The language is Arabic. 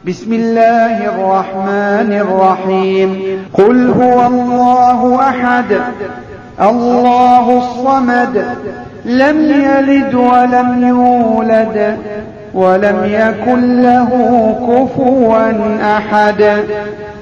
بسم الله الرحمن الرحيم. قل هو الله أحد الله الصمد لم يلد ولم يولد ولم يكن له كفوا أحد.